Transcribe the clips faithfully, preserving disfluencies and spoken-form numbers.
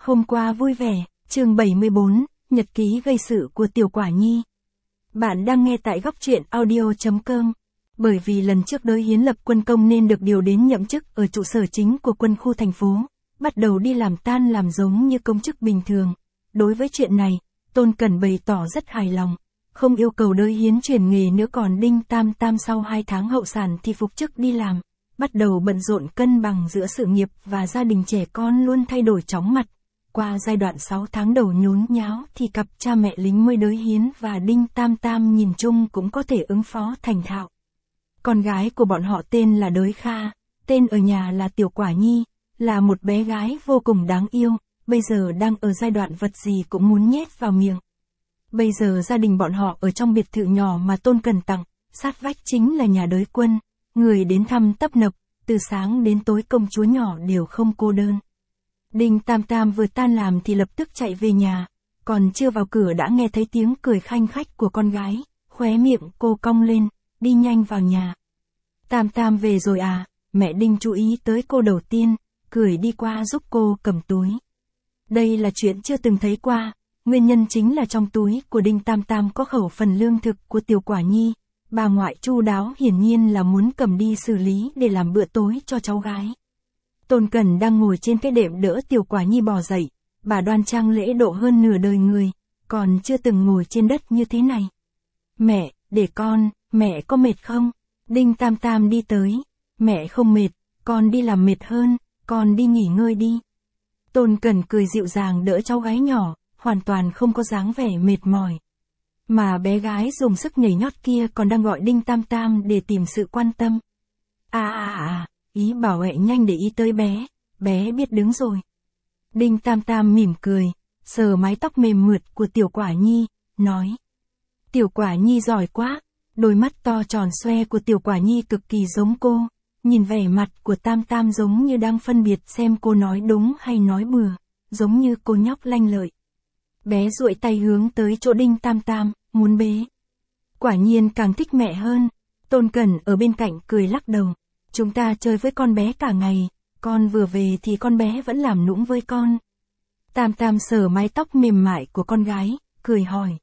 Hôm qua vui vẻ, chương bảy mươi bốn, Nhật ký gây sự của Tiểu Quả Nhi. Bạn đang nghe tại góc truyện audio.com. Bởi vì lần trước Đới Hiến lập quân công nên được điều đến nhậm chức ở trụ sở chính của quân khu thành phố, bắt đầu đi làm tan làm giống như công chức bình thường. Đối với chuyện này, Tôn Cẩn bày tỏ rất hài lòng, không yêu cầu Đới Hiến chuyển nghề nữa, còn Đinh Tam Tam sau hai tháng hậu sản thì phục chức đi làm, bắt đầu bận rộn cân bằng giữa sự nghiệp và gia đình, trẻ con luôn thay đổi chóng mặt. Qua giai đoạn sáu tháng đầu nhốn nháo thì cặp cha mẹ lính mới Đới Hiến và Đinh Tam Tam nhìn chung cũng có thể ứng phó thành thạo. Con gái của bọn họ tên là Đới Kha, tên ở nhà là Tiểu Quả Nhi, là một bé gái vô cùng đáng yêu, bây giờ đang ở giai đoạn vật gì cũng muốn nhét vào miệng. Bây giờ gia đình bọn họ ở trong biệt thự nhỏ mà Tôn Cẩn tặng, sát vách chính là nhà Đới Quân, người đến thăm tấp nập, từ sáng đến tối công chúa nhỏ đều không cô đơn. Đinh Tam Tam vừa tan làm thì lập tức chạy về nhà, còn chưa vào cửa đã nghe thấy tiếng cười khanh khách của con gái, khóe miệng cô cong lên, đi nhanh vào nhà. Tam Tam về rồi à? Mẹ Đinh chú ý tới cô đầu tiên, cười đi qua giúp cô cầm túi. Đây là chuyện chưa từng thấy qua, nguyên nhân chính là trong túi của Đinh Tam Tam có khẩu phần lương thực của Tiểu Quả Nhi, bà ngoại chu đáo hiển nhiên là muốn cầm đi xử lý để làm bữa tối cho cháu gái. Tôn Cẩn đang ngồi trên cái đệm đỡ Tiểu Quả Nhi bò dậy, bà đoan trang lễ độ hơn nửa đời người, còn chưa từng ngồi trên đất như thế này. Mẹ, để con, mẹ có mệt không? Đinh Tam Tam đi tới, mẹ không mệt, con đi làm mệt hơn, con đi nghỉ ngơi đi. Tôn Cẩn cười dịu dàng đỡ cháu gái nhỏ, hoàn toàn không có dáng vẻ mệt mỏi. Mà bé gái dùng sức nhảy nhót kia còn đang gọi Đinh Tam Tam để tìm sự quan tâm. À à à, ý bảo mẹ nhanh để ý tới bé, bé biết đứng rồi. Đinh Tam Tam mỉm cười, sờ mái tóc mềm mượt của Tiểu Quả Nhi, nói. Tiểu Quả Nhi giỏi quá, đôi mắt to tròn xoe của Tiểu Quả Nhi cực kỳ giống cô, nhìn vẻ mặt của Tam Tam giống như đang phân biệt xem cô nói đúng hay nói bừa, giống như cô nhóc lanh lợi. Bé duỗi tay hướng tới chỗ Đinh Tam Tam, muốn bế. Quả nhiên càng thích mẹ hơn. Tôn Cẩn ở bên cạnh cười lắc đầu. Chúng ta chơi với con bé cả ngày, con vừa về thì con bé vẫn làm nũng với con. Tam Tam sờ mái tóc mềm mại của con gái, cười hỏi.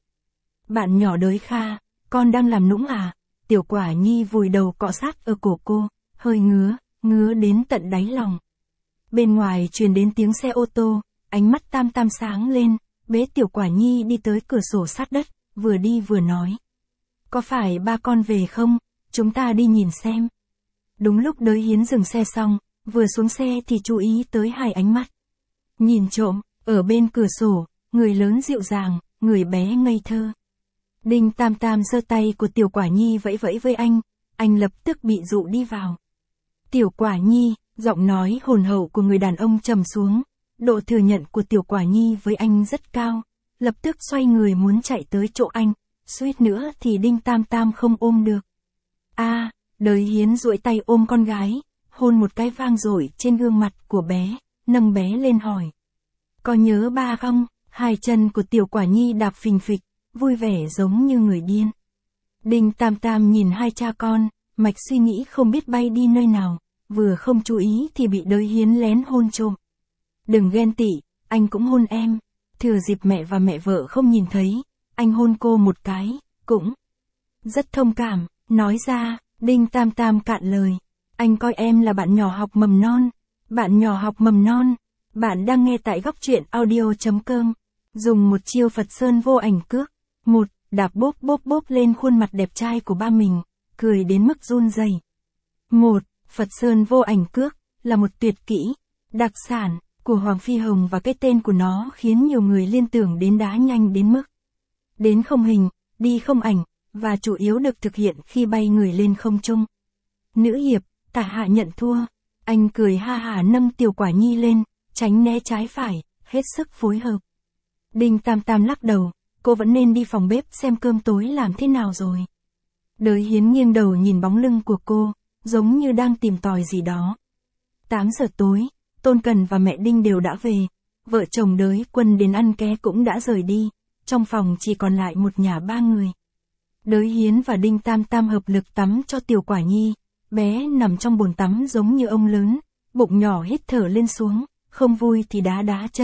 Bạn nhỏ Đới Kha, con đang làm nũng à? Tiểu Quả Nhi vùi đầu cọ sát ở cổ cô, hơi ngứa, ngứa đến tận đáy lòng. Bên ngoài truyền đến tiếng xe ô tô, ánh mắt Tam Tam sáng lên, bế Tiểu Quả Nhi đi tới cửa sổ sát đất, vừa đi vừa nói. Có phải ba con về không? Chúng ta đi nhìn xem. Đúng lúc Đới Hiến dừng xe xong, vừa xuống xe thì chú ý tới hai ánh mắt. Nhìn trộm, ở bên cửa sổ, người lớn dịu dàng, người bé ngây thơ. Đinh Tam Tam giơ tay của Tiểu Quả Nhi vẫy vẫy với anh, anh lập tức bị dụ đi vào. Tiểu Quả Nhi, giọng nói hồn hậu của người đàn ông trầm xuống, độ thừa nhận của Tiểu Quả Nhi với anh rất cao, lập tức xoay người muốn chạy tới chỗ anh, suýt nữa thì Đinh Tam Tam không ôm được. A, à, Đới Hiến duỗi tay ôm con gái, hôn một cái vang dội trên gương mặt của bé, nâng bé lên hỏi. Có nhớ ba không? Hai chân của Tiểu Quả Nhi đạp phình phịch, vui vẻ giống như người điên. Đinh Tam Tam nhìn hai cha con, mạch suy nghĩ không biết bay đi nơi nào, vừa không chú ý thì bị Đới Hiến lén hôn trộm. Đừng ghen tị, anh cũng hôn em. Thừa dịp mẹ và mẹ vợ không nhìn thấy, anh hôn cô một cái, cũng rất thông cảm, nói ra. Đinh Tam Tam cạn lời. Anh coi em là bạn nhỏ học mầm non. Bạn nhỏ học mầm non. Bạn đang nghe tại góc truyện audio.com. Dùng một chiêu Phật Sơn vô ảnh cước. Một, đạp bốp bốp bốp lên khuôn mặt đẹp trai của ba mình, cười đến mức run rẩy. Một, Phật Sơn vô ảnh cước, là một tuyệt kỹ, đặc sản của Hoàng Phi Hồng và cái tên của nó khiến nhiều người liên tưởng đến đá nhanh đến mức đến không hình, đi không ảnh, và chủ yếu được thực hiện khi bay người lên không trung. Nữ hiệp, tả hạ nhận thua, anh cười ha hả nâng Tiểu Quả Nhi lên, tránh né trái phải, hết sức phối hợp. Đinh Tam Tam lắc đầu, cô vẫn nên đi phòng bếp xem cơm tối làm thế nào rồi. Đới Hiến nghiêng đầu nhìn bóng lưng của cô, giống như đang tìm tòi gì đó. tám giờ tối, Tôn Cẩn và mẹ Đinh đều đã về, vợ chồng Đới Quân đến ăn ké cũng đã rời đi, trong phòng chỉ còn lại một nhà ba người. Đới Hiến và Đinh Tam Tam hợp lực tắm cho Tiểu Quả Nhi, bé nằm trong bồn tắm giống như ông lớn, bụng nhỏ hít thở lên xuống, không vui thì đá đá chân,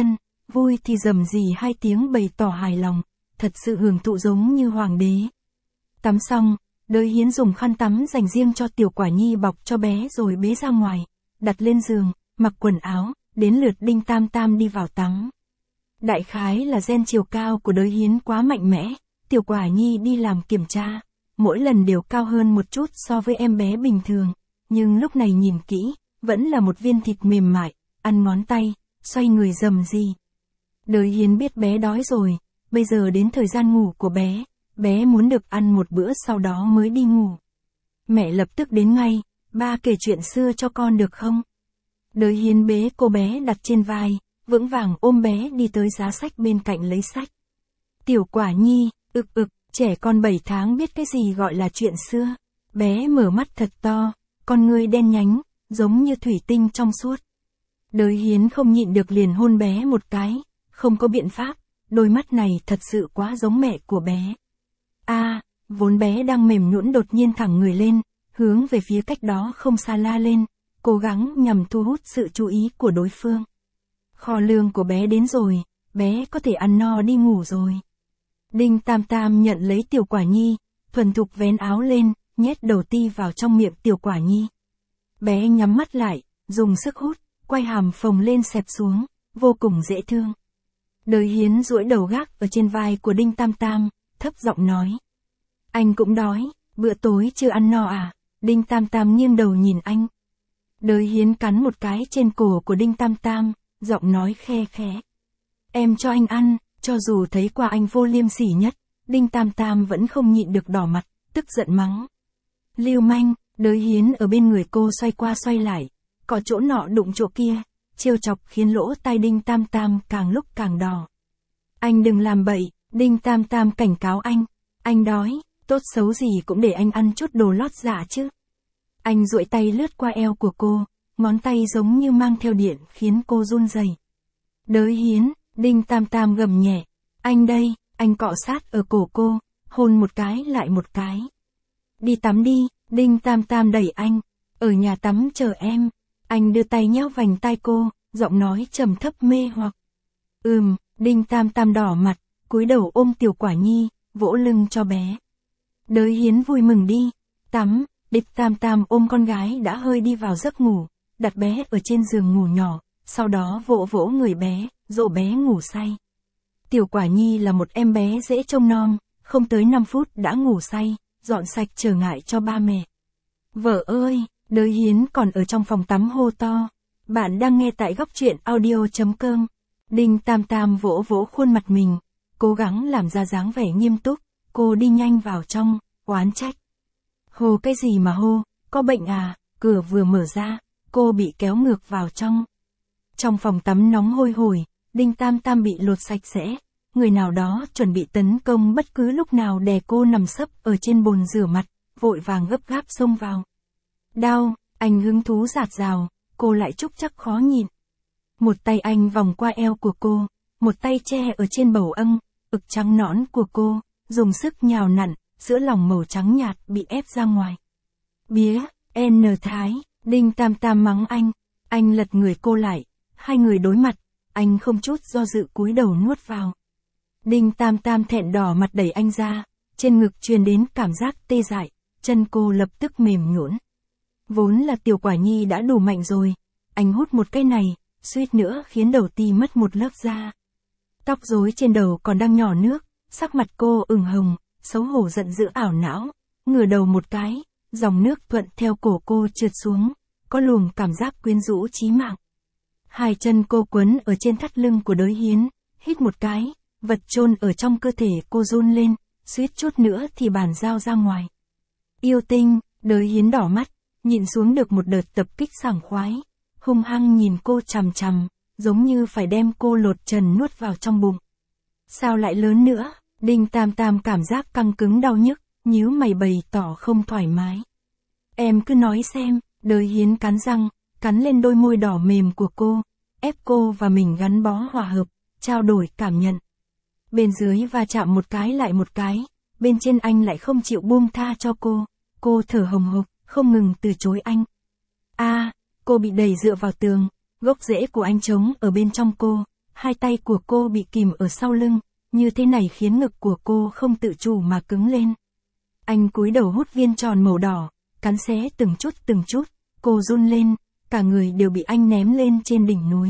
vui thì rầm rì hai tiếng bày tỏ hài lòng, thật sự hưởng thụ giống như hoàng đế. Tắm xong, Đới Hiến dùng khăn tắm dành riêng cho Tiểu Quả Nhi bọc cho bé rồi bế ra ngoài, đặt lên giường, mặc quần áo, đến lượt Đinh Tam Tam đi vào tắm. Đại khái là gen chiều cao của Đới Hiến quá mạnh mẽ, Tiểu Quả Nhi đi làm kiểm tra, mỗi lần đều cao hơn một chút so với em bé bình thường, nhưng lúc này nhìn kỹ, vẫn là một viên thịt mềm mại, ăn ngón tay, xoay người rầm rì. Đới Hiến biết bé đói rồi, bây giờ đến thời gian ngủ của bé, bé muốn được ăn một bữa sau đó mới đi ngủ. Mẹ lập tức đến ngay, ba kể chuyện xưa cho con được không? Đới Hiến bế cô bé đặt trên vai, vững vàng ôm bé đi tới giá sách bên cạnh lấy sách. Tiểu Quả Nhi, ực ực, trẻ con bảy tháng biết cái gì gọi là chuyện xưa. Bé mở mắt thật to, con ngươi đen nhánh, giống như thủy tinh trong suốt. Đới Hiến không nhịn được liền hôn bé một cái, không có biện pháp, đôi mắt này thật sự quá giống mẹ của bé. A, à, vốn bé đang mềm nhũn đột nhiên thẳng người lên, hướng về phía cách đó không xa la lên, cố gắng nhằm thu hút sự chú ý của đối phương. Kho lương của bé đến rồi, bé có thể ăn no đi ngủ rồi. Đinh Tam Tam nhận lấy Tiểu Quả Nhi, thuần thục vén áo lên, nhét đầu ti vào trong miệng Tiểu Quả Nhi. Bé nhắm mắt lại, dùng sức hút, quay hàm phồng lên xẹp xuống, vô cùng dễ thương. Đới Hiến duỗi đầu gác ở trên vai của Đinh Tam Tam, thấp giọng nói. Anh cũng đói, bữa tối chưa ăn no à? Đinh Tam Tam nghiêng đầu nhìn anh. Đới Hiến cắn một cái trên cổ của Đinh Tam Tam, giọng nói khe khẽ. Em cho anh ăn, cho dù thấy qua anh vô liêm sỉ nhất, Đinh Tam Tam vẫn không nhịn được đỏ mặt, tức giận mắng. Lưu manh, Đới Hiến ở bên người cô xoay qua xoay lại, có chỗ nọ đụng chỗ kia, trêu chọc khiến lỗ tai Đinh Tam Tam càng lúc càng đỏ. Anh đừng làm bậy, Đinh Tam Tam cảnh cáo anh. Anh đói, tốt xấu gì cũng để anh ăn chút đồ lót dạ chứ. Anh duỗi tay lướt qua eo của cô, ngón tay giống như mang theo điện khiến cô run rẩy. Đới Hiến, Đinh Tam Tam gầm nhẹ. Anh đây, anh cọ sát ở cổ cô, hôn một cái lại một cái. Đi tắm đi, Đinh Tam Tam đẩy anh. Ở nhà tắm chờ em. Anh đưa tay nhéo vành tai cô, giọng nói trầm thấp mê hoặc. Ừm, Đinh Tam Tam đỏ mặt, cúi đầu ôm Tiểu Quả Nhi, vỗ lưng cho bé. Đới Hiến vui mừng đi, tắm, Đinh Tam Tam ôm con gái đã hơi đi vào giấc ngủ, đặt bé ở trên giường ngủ nhỏ, sau đó vỗ vỗ người bé, dỗ bé ngủ say. Tiểu Quả Nhi là một em bé dễ trông nom, không tới năm phút đã ngủ say, dọn sạch trở ngại cho ba mẹ. Vợ ơi, Đới Hiến còn ở trong phòng tắm hô to. Bạn đang nghe tại góc truyện audio chấm com. Đinh Tam Tam vỗ vỗ khuôn mặt mình, cố gắng làm ra dáng vẻ nghiêm túc, cô đi nhanh vào trong, oán trách. Hô cái gì mà hô, có bệnh à, cửa vừa mở ra, cô bị kéo ngược vào trong. Trong phòng tắm nóng hôi hổi, Đinh Tam Tam bị lột sạch sẽ, người nào đó chuẩn bị tấn công bất cứ lúc nào đè cô nằm sấp ở trên bồn rửa mặt, vội vàng gấp gáp xông vào. Đau, anh hứng thú rạt rào, cô lại trúc chắc khó nhịn. Một tay anh vòng qua eo của cô, một tay che ở trên bầu âng, ực trắng nõn của cô, dùng sức nhào nặn, sữa lòng màu trắng nhạt bị ép ra ngoài. Bía, N Thái, Đinh Tam Tam mắng anh, anh lật người cô lại, hai người đối mặt, anh không chút do dự cúi đầu nuốt vào. Đinh Tam Tam thẹn đỏ mặt đẩy anh ra, trên ngực truyền đến cảm giác tê dại, chân cô lập tức mềm nhũn. Vốn là Tiểu Quả Nhi đã đủ mạnh rồi, anh hút một cái này, suýt nữa khiến đầu ti mất một lớp da. Tóc rối trên đầu còn đang nhỏ nước, sắc mặt cô ửng hồng, xấu hổ giận dữ ảo não, ngửa đầu một cái, dòng nước thuận theo cổ cô trượt xuống, có luồng cảm giác quyến rũ chí mạng. Hai chân cô quấn ở trên thắt lưng của Đới Hiến, hít một cái, vật chôn ở trong cơ thể cô run lên, suýt chút nữa thì bàn giao ra ngoài. Yêu tinh, Đới Hiến đỏ mắt, nhìn xuống được một đợt tập kích sảng khoái, hung hăng nhìn cô chằm chằm, giống như phải đem cô lột trần nuốt vào trong bụng. Sao lại lớn nữa? Đinh Tam Tam cảm giác căng cứng đau nhức, nhíu mày bày tỏ không thoải mái. Em cứ nói xem, Đới Hiến cắn răng, cắn lên đôi môi đỏ mềm của cô, ép cô và mình gắn bó hòa hợp, trao đổi cảm nhận. Bên dưới va chạm một cái lại một cái, bên trên anh lại không chịu buông tha cho cô, cô thở hồng hộc, không ngừng từ chối anh. A, à, cô bị đẩy dựa vào tường, gốc rễ của anh trống ở bên trong cô, hai tay của cô bị kìm ở sau lưng, như thế này khiến ngực của cô không tự chủ mà cứng lên. Anh cúi đầu hút viên tròn màu đỏ, cắn xé từng chút từng chút, cô run lên, cả người đều bị anh ném lên trên đỉnh núi.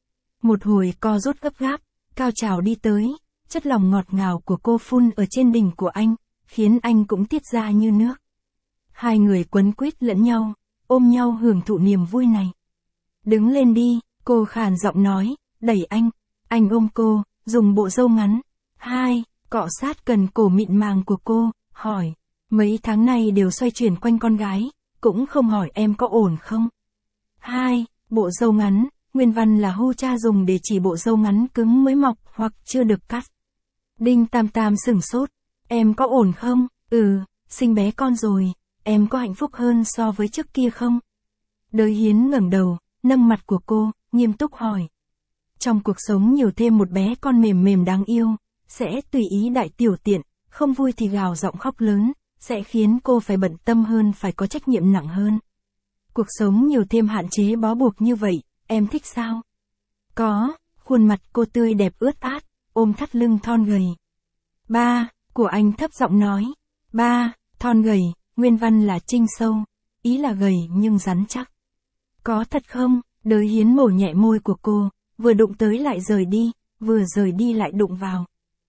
Một hồi co rút gấp gáp, cao trào đi tới, chất lỏng ngọt ngào của cô phun ở trên đỉnh của anh, khiến anh cũng tiết ra như nước. Hai người quấn quýt lẫn nhau, ôm nhau hưởng thụ niềm vui này. Đứng lên đi, cô khàn giọng nói, đẩy anh, anh ôm cô, dùng bộ râu ngắn. Hai, cọ sát gần cổ mịn màng của cô, hỏi, mấy tháng này đều xoay chuyển quanh con gái, cũng không hỏi em có ổn không. Hai, bộ râu ngắn, nguyên văn là hu cha dùng để chỉ bộ râu ngắn cứng mới mọc hoặc chưa được cắt. Đinh Tam Tam sửng sốt, em có ổn không? Ừ, sinh bé con rồi, em có hạnh phúc hơn so với trước kia không? Đới Hiến ngẩng đầu, nâng mặt của cô, nghiêm túc hỏi. Trong cuộc sống nhiều thêm một bé con mềm mềm đáng yêu, sẽ tùy ý đại tiểu tiện, không vui thì gào giọng khóc lớn, sẽ khiến cô phải bận tâm hơn, phải có trách nhiệm nặng hơn. Cuộc sống nhiều thêm hạn chế bó buộc như vậy, em thích sao? Có, khuôn mặt cô tươi đẹp ướt át, ôm thắt lưng thon gầy. Ba, của anh thấp giọng nói. Ba, thon gầy, nguyên văn là trinh sâu, ý là gầy nhưng rắn chắc. Có thật không? Đới Hiến mổ nhẹ môi của cô, vừa đụng tới lại rời đi, vừa rời đi lại đụng vào.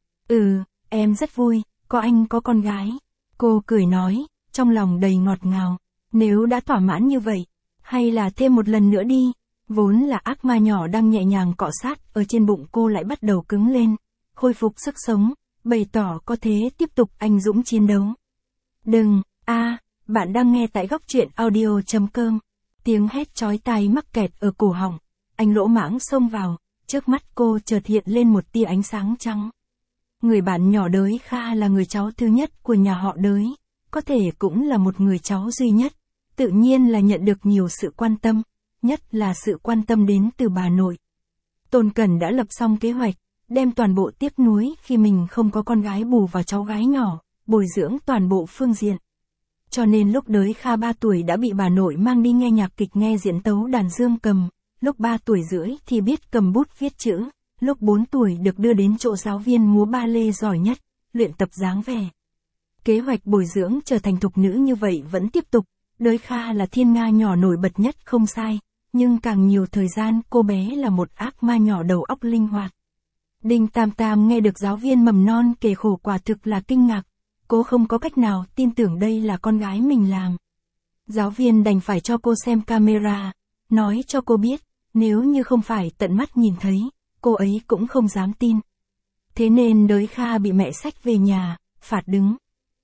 Ừ, em rất vui, có anh có con gái. Cô cười nói, trong lòng đầy ngọt ngào. Nếu đã thỏa mãn như vậy, hay là thêm một lần nữa đi. Vốn là ác ma nhỏ đang nhẹ nhàng cọ sát, ở trên bụng cô lại bắt đầu cứng lên, khôi phục sức sống, bày tỏ có thế tiếp tục anh dũng chiến đấu. Đừng, a, à, bạn đang nghe tại góc truyện audio chấm com. Tiếng hét chói tai mắc kẹt ở cổ họng, anh lỗ mãng xông vào, trước mắt cô chợt hiện lên một tia ánh sáng trắng. Người bạn nhỏ Đới Kha là người cháu thứ nhất của nhà họ Đới, có thể cũng là một người cháu duy nhất, tự nhiên là nhận được nhiều sự quan tâm, nhất là sự quan tâm đến từ bà nội. Tôn Cẩn đã lập xong kế hoạch, đem toàn bộ tiếc nuối khi mình không có con gái bù vào cháu gái nhỏ, bồi dưỡng toàn bộ phương diện. Cho nên lúc Đới Kha ba tuổi đã bị bà nội mang đi nghe nhạc kịch, nghe diễn tấu đàn dương cầm, lúc ba tuổi rưỡi thì biết cầm bút viết chữ, lúc bốn tuổi được đưa đến chỗ giáo viên múa ba lê giỏi nhất, luyện tập dáng vẻ. Kế hoạch bồi dưỡng trở thành thục nữ như vậy vẫn tiếp tục, Đới Kha là thiên nga nhỏ nổi bật nhất không sai, nhưng càng nhiều thời gian cô bé là một ác ma nhỏ đầu óc linh hoạt. Đinh Tam Tam nghe được giáo viên mầm non kể khổ quả thực là kinh ngạc, cô không có cách nào tin tưởng đây là con gái mình làm. Giáo viên đành phải cho cô xem camera, nói cho cô biết, nếu như không phải tận mắt nhìn thấy, cô ấy cũng không dám tin. Thế nên Đới Kha bị mẹ xách về nhà, phạt đứng.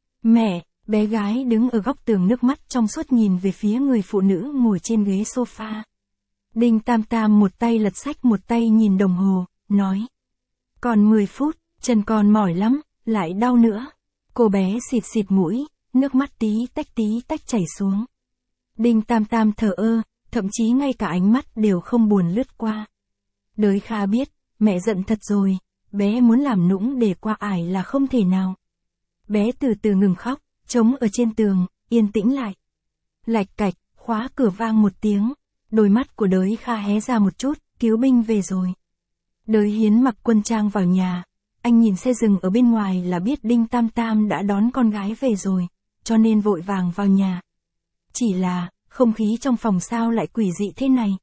Mẹ, bé gái đứng ở góc tường nước mắt trong suốt nhìn về phía người phụ nữ ngồi trên ghế sofa. Đinh Tam Tam một tay lật sách một tay nhìn đồng hồ, nói. Còn mười phút, chân con mỏi lắm, lại đau nữa. Cô bé xịt xịt mũi, nước mắt tí tách tí tách chảy xuống. Đinh Tam Tam thờ ơ, thậm chí ngay cả ánh mắt đều không buồn lướt qua. Đới Kha biết, mẹ giận thật rồi, bé muốn làm nũng để qua ải là không thể nào. Bé từ từ ngừng khóc, trống ở trên tường, yên tĩnh lại. Lạch cạch, khóa cửa vang một tiếng, đôi mắt của Đới Kha hé ra một chút, cứu binh về rồi. Đới Hiến mặc quân trang vào nhà, anh nhìn xe dừng ở bên ngoài là biết Đinh Tam Tam đã đón con gái về rồi, cho nên vội vàng vào nhà. Chỉ là, không khí trong phòng sao lại quỷ dị thế này.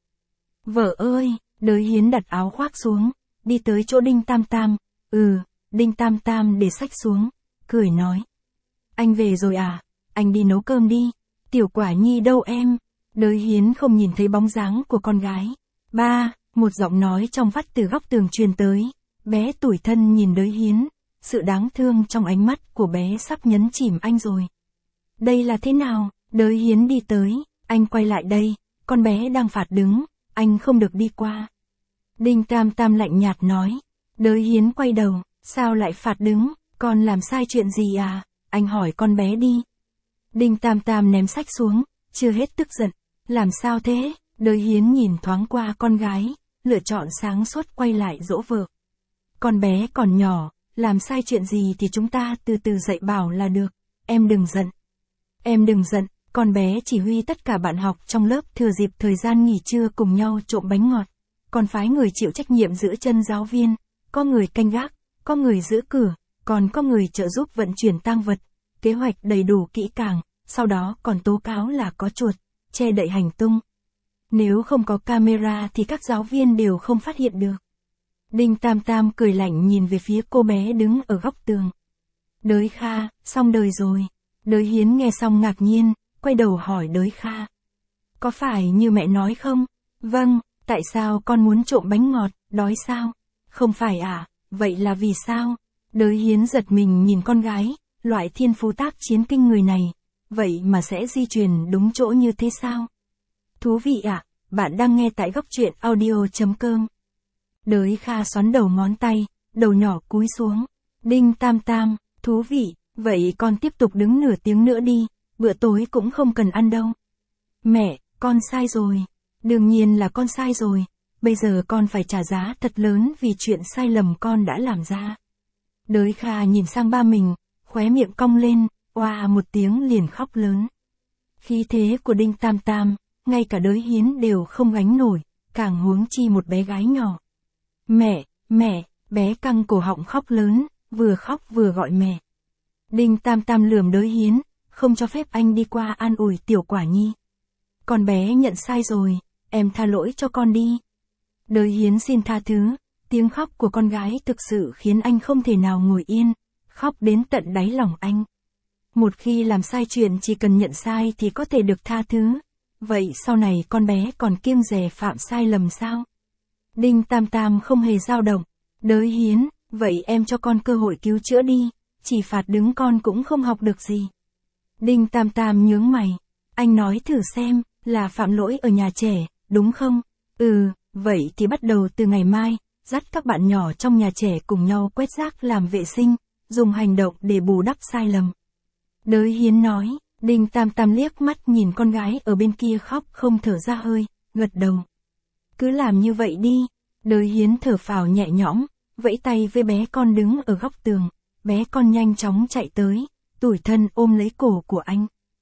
Vợ ơi, Đới Hiến đặt áo khoác xuống, đi tới chỗ Đinh Tam Tam, ừ, Đinh Tam Tam để xách xuống, cười nói. Anh về rồi à, anh đi nấu cơm đi, Tiểu Quả Nhi đâu em? Đới Hiến không nhìn thấy bóng dáng của con gái. Ba, một giọng nói trong vắt từ góc tường truyền tới, bé tủi thân nhìn Đới Hiến, sự đáng thương trong ánh mắt của bé sắp nhấn chìm anh rồi. Đây là thế nào? Đới Hiến đi tới, anh quay lại đây, con bé đang phạt đứng, anh không được đi qua. Đinh Tam Tam lạnh nhạt nói. Đới Hiến quay đầu, sao lại phạt đứng, con làm sai chuyện gì à? Anh hỏi con bé đi. Đinh Tam Tam ném sách xuống, chưa hết tức giận. Làm sao thế? Đới Hiến nhìn thoáng qua con gái, lựa chọn sáng suốt quay lại dỗ vợ. Con bé còn nhỏ, làm sai chuyện gì thì chúng ta từ từ dạy bảo là được, em đừng giận. Em đừng giận, con bé chỉ huy tất cả bạn học trong lớp thừa dịp thời gian nghỉ trưa cùng nhau trộm bánh ngọt. còn phái người chịu trách nhiệm giữ chân giáo viên, có người canh gác, có người giữ cửa, còn có người trợ giúp vận chuyển tang vật, kế hoạch đầy đủ kỹ càng, sau đó còn tố cáo là có chuột, che đậy hành tung. Nếu không có camera thì các giáo viên đều không phát hiện được. Đinh Tam Tam cười lạnh nhìn về phía cô bé đứng ở góc tường. Đới Kha, xong đời rồi. Đới Hiến nghe xong ngạc nhiên, quay đầu hỏi Đới Kha. Có phải như mẹ nói không? Vâng, tại sao con muốn trộm bánh ngọt, đói sao? Không phải à, vậy là vì sao? Đới Hiến giật mình nhìn con gái, loại thiên phú tác chiến kinh người này, vậy mà sẽ di truyền đúng chỗ như thế sao? Thú vị ạ, à? Bạn đang nghe tại góc truyện audio chấm com. Đới Kha xoắn đầu ngón tay, đầu nhỏ cúi xuống. Đinh Tam Tam, thú vị, vậy con tiếp tục đứng nửa tiếng nữa đi, bữa tối cũng không cần ăn đâu. Mẹ, con sai rồi. Đương nhiên là con sai rồi, bây giờ con phải trả giá thật lớn vì chuyện sai lầm con đã làm ra. Đới Kha nhìn sang ba mình, khóe miệng cong lên, oa một tiếng liền khóc lớn. Khí thế của Đinh Tam Tam, ngay cả Đới Hiến đều không gánh nổi, càng huống chi một bé gái nhỏ. Mẹ, mẹ, bé căng cổ họng khóc lớn, vừa khóc vừa gọi mẹ. Đinh Tam Tam lườm Đới Hiến, không cho phép anh đi qua an ủi Tiểu Quả Nhi. Con bé nhận sai rồi, em tha lỗi cho con đi. Đới Hiến xin tha thứ, tiếng khóc của con gái thực sự khiến anh không thể nào ngồi yên, khóc đến tận đáy lòng anh. Một khi làm sai chuyện chỉ cần nhận sai thì có thể được tha thứ, vậy sau này con bé còn kiêng dè phạm sai lầm sao? Đinh Tam Tam không hề dao động. Đới Hiến, vậy em cho con cơ hội cứu chữa đi, chỉ phạt đứng con cũng không học được gì. Đinh Tam Tam nhướng mày, anh nói thử xem, là phạm lỗi ở nhà trẻ, đúng không? Ừ, vậy thì bắt đầu từ ngày mai, dắt các bạn nhỏ trong nhà trẻ cùng nhau quét rác làm vệ sinh, dùng hành động để bù đắp sai lầm. Đới Hiến nói. Đinh Tam Tam liếc mắt nhìn con gái ở bên kia khóc không thở ra hơi, gật đầu. Cứ làm như vậy đi. Đới Hiến thở phào nhẹ nhõm, vẫy tay với bé con đứng ở góc tường. Bé con nhanh chóng chạy tới, tủi thân ôm lấy cổ của anh.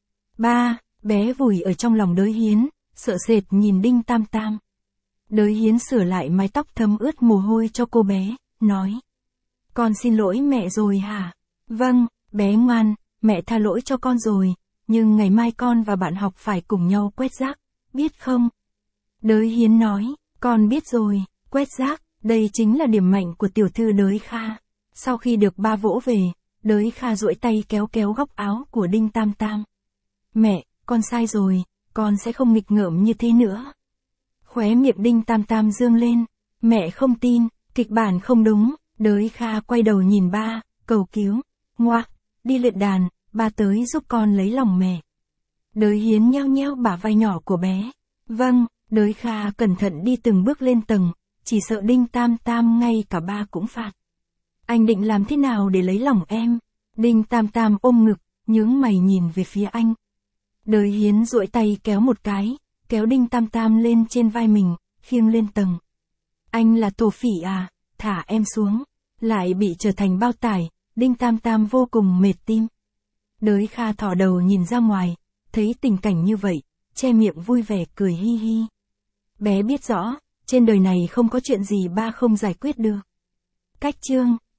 Ba, bé vùi ở trong lòng Đới Hiến, sợ sệt nhìn Đinh Tam Tam. Đới Hiến sửa lại mái tóc thấm ướt mồ hôi cho cô bé, nói. Con xin lỗi mẹ rồi hả? Vâng, bé ngoan, mẹ tha lỗi cho con rồi. Nhưng ngày mai con và bạn học phải cùng nhau quét rác, biết không? Đới Hiến nói, con biết rồi, quét rác, đây chính là điểm mạnh của tiểu thư Đới Kha. Sau khi được ba vỗ về, Đới Kha duỗi tay kéo kéo góc áo của Đinh Tam Tam. Mẹ, con sai rồi, con sẽ không nghịch ngợm như thế nữa. Khóe miệng Đinh Tam Tam dương lên, mẹ không tin, kịch bản không đúng. Đới Kha quay đầu nhìn ba, cầu cứu, ngoác, đi luyện đàn. Ba tới giúp con lấy lòng mẹ. Đới Hiến nheo nheo bả vai nhỏ của bé. Vâng, Đới Kha cẩn thận đi từng bước lên tầng, chỉ sợ Đinh Tam Tam ngay cả ba cũng phạt. Anh định làm thế nào để lấy lòng em? Đinh Tam Tam ôm ngực, nhướng mày nhìn về phía anh. Đới Hiến duỗi tay kéo một cái, kéo Đinh Tam Tam lên trên vai mình, khiêng lên tầng. Anh là thổ phỉ à, thả em xuống. Lại bị trở thành bao tải, Đinh Tam Tam vô cùng mệt tim. Đới Kha thò đầu nhìn ra ngoài, thấy tình cảnh như vậy, che miệng vui vẻ cười hi hi. Bé biết rõ, trên đời này không có chuyện gì ba không giải quyết được. Cách chương